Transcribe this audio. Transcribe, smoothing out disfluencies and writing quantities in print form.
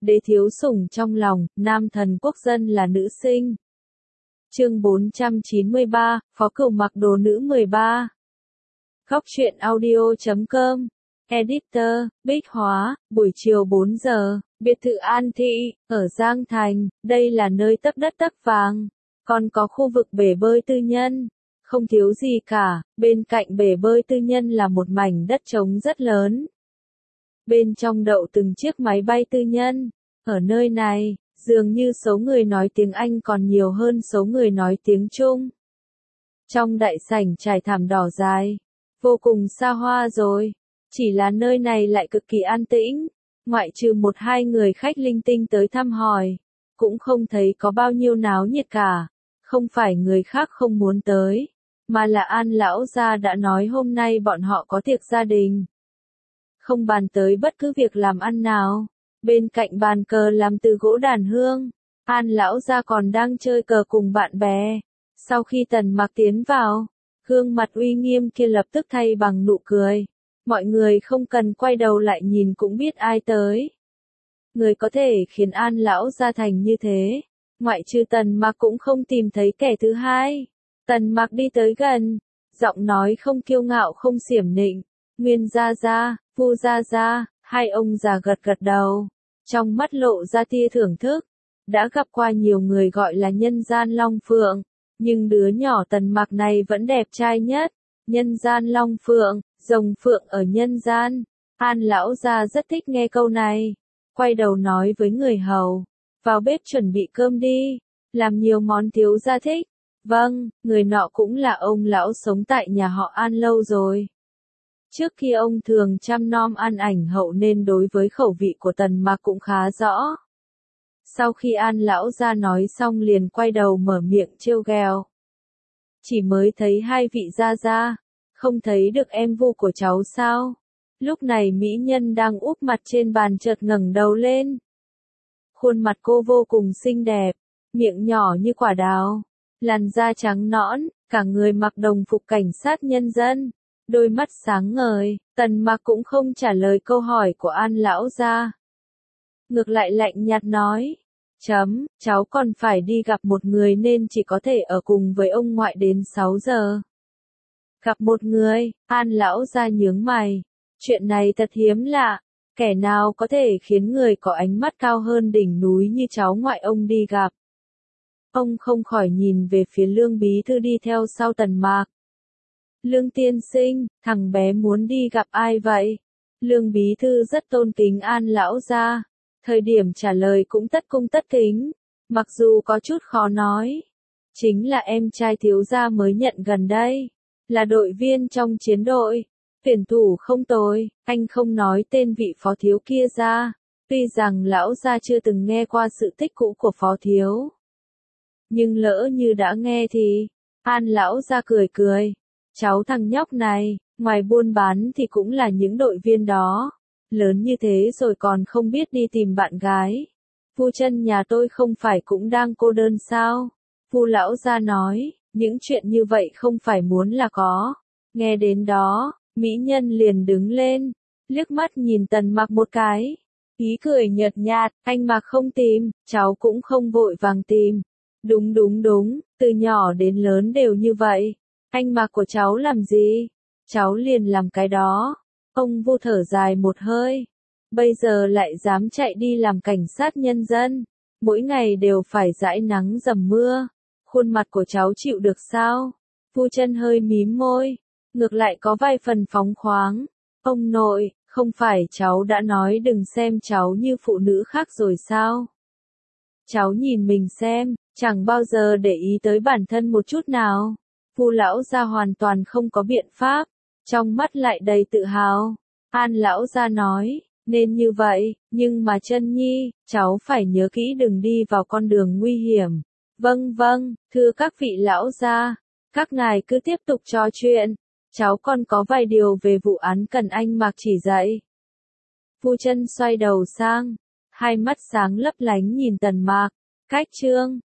đế thiếu sủng trong lòng, nam thần quốc dân là nữ sinh. Chương 493, Phó Cửu mặc đồ nữ 13. Góc truyện audio.com. Editor, Bích Hóa, buổi chiều 4 giờ, biệt thự An Thị, ở Giang Thành, đây là nơi tấp đất tấp vàng. Còn có khu vực bể bơi tư nhân. Không thiếu gì cả, bên cạnh bể bơi tư nhân là một mảnh đất trống rất lớn. Bên trong đậu từng chiếc máy bay tư nhân. Ở nơi này, dường như số người nói tiếng Anh còn nhiều hơn số người nói tiếng Trung. Trong đại sảnh trải thảm đỏ dài, vô cùng xa hoa rồi. Chỉ là nơi này lại cực kỳ an tĩnh, ngoại trừ một hai người khách linh tinh tới thăm hỏi, cũng không thấy có bao nhiêu náo nhiệt cả. Không phải người khác không muốn tới, mà là An lão gia đã nói hôm nay bọn họ có tiệc gia đình. Không bàn tới bất cứ việc làm ăn nào, bên cạnh bàn cờ làm từ gỗ đàn hương, An lão gia còn đang chơi cờ cùng bạn bè. Sau khi Tần Mặc tiến vào, gương mặt uy nghiêm kia lập tức thay bằng nụ cười. Mọi người không cần quay đầu lại nhìn cũng biết ai tới. Người có thể khiến An lão gia thành như thế, ngoại trừ Tần Mặc cũng không tìm thấy kẻ thứ hai. Tần Mặc đi tới gần, giọng nói không kiêu ngạo không xiểm nịnh. Nguyên gia gia, Vu gia gia, hai ông già gật gật đầu, trong mắt lộ ra tia thưởng thức. Đã gặp qua nhiều người gọi là nhân gian long phượng, nhưng đứa nhỏ Tần Mặc này vẫn đẹp trai nhất. Nhân gian long phượng, rồng phượng ở nhân gian. An lão gia rất thích nghe câu này, quay đầu nói với người hầu, vào bếp chuẩn bị cơm đi, làm nhiều món thiếu gia thích. Vâng, người nọ cũng là ông lão sống tại nhà họ An lâu rồi. Trước kia ông thường chăm nom An ảnh hậu nên đối với khẩu vị của Tần Mặc cũng khá rõ. Sau khi An lão gia nói xong liền quay đầu mở miệng trêu ghẹo. Chỉ mới thấy hai vị gia gia, không thấy được em Vu của cháu sao? Lúc này mỹ nhân đang úp mặt trên bàn chợt ngẩng đầu lên. Khuôn mặt cô vô cùng xinh đẹp, miệng nhỏ như quả đào, làn da trắng nõn, cả người mặc đồng phục cảnh sát nhân dân, đôi mắt sáng ngời. Tần Mặc cũng không trả lời câu hỏi của An lão gia, ngược lại lạnh nhạt nói, cháu còn phải đi gặp một người nên chỉ có thể ở cùng với ông ngoại đến 6 giờ. Gặp một người, An lão gia nhướng mày, chuyện này thật hiếm lạ, kẻ nào có thể khiến người có ánh mắt cao hơn đỉnh núi như cháu ngoại ông đi gặp. Ông không khỏi nhìn về phía Lương bí thư đi theo sau Tần Mặc. Lương tiên sinh, thằng bé muốn đi gặp ai vậy? Lương bí thư rất tôn kính An lão gia, thời điểm trả lời cũng tất cung tất kính, mặc dù có chút khó nói. Chính là em trai thiếu gia mới nhận gần đây, là đội viên trong chiến đội, tuyển thủ không tồi. Anh không nói tên vị phó thiếu kia ra, tuy rằng lão gia chưa từng nghe qua sự tích cũ của phó thiếu, nhưng lỡ như đã nghe thì, An lão gia cười cười, cháu thằng nhóc này, ngoài buôn bán thì cũng là những đội viên đó, lớn như thế rồi còn không biết đi tìm bạn gái. Vu chân nhà tôi không phải cũng đang cô đơn sao? Vu lão gia nói, những chuyện như vậy không phải muốn là có. Nghe đến đó, mỹ nhân liền đứng lên, liếc mắt nhìn Tần Mặc một cái, ý cười nhợt nhạt, anh mà không tìm, cháu cũng không vội vàng tìm. Đúng, từ nhỏ đến lớn đều như vậy. Anh mặc của cháu làm gì? Cháu liền làm cái đó. Ông Vu thở dài một hơi. Bây giờ lại dám chạy đi làm cảnh sát nhân dân. Mỗi ngày đều phải dãi nắng dầm mưa. Khuôn mặt của cháu chịu được sao? Vu chân hơi mím môi. Ngược lại có vài phần phóng khoáng. Ông nội, không phải cháu đã nói đừng xem cháu như phụ nữ khác rồi sao? Cháu nhìn mình xem, chẳng bao giờ để ý tới bản thân một chút nào. Vu lão gia hoàn toàn không có biện pháp, trong mắt lại đầy tự hào. An lão gia nói, nên như vậy, nhưng mà chân nhi, cháu phải nhớ kỹ đừng đi vào con đường nguy hiểm. Vâng, thưa các vị lão gia, các ngài cứ tiếp tục trò chuyện, cháu còn có vài điều về vụ án cần anh Mạc chỉ dạy. Vu chân xoay đầu sang, hai mắt sáng lấp lánh nhìn Tần Mặc, cách chương.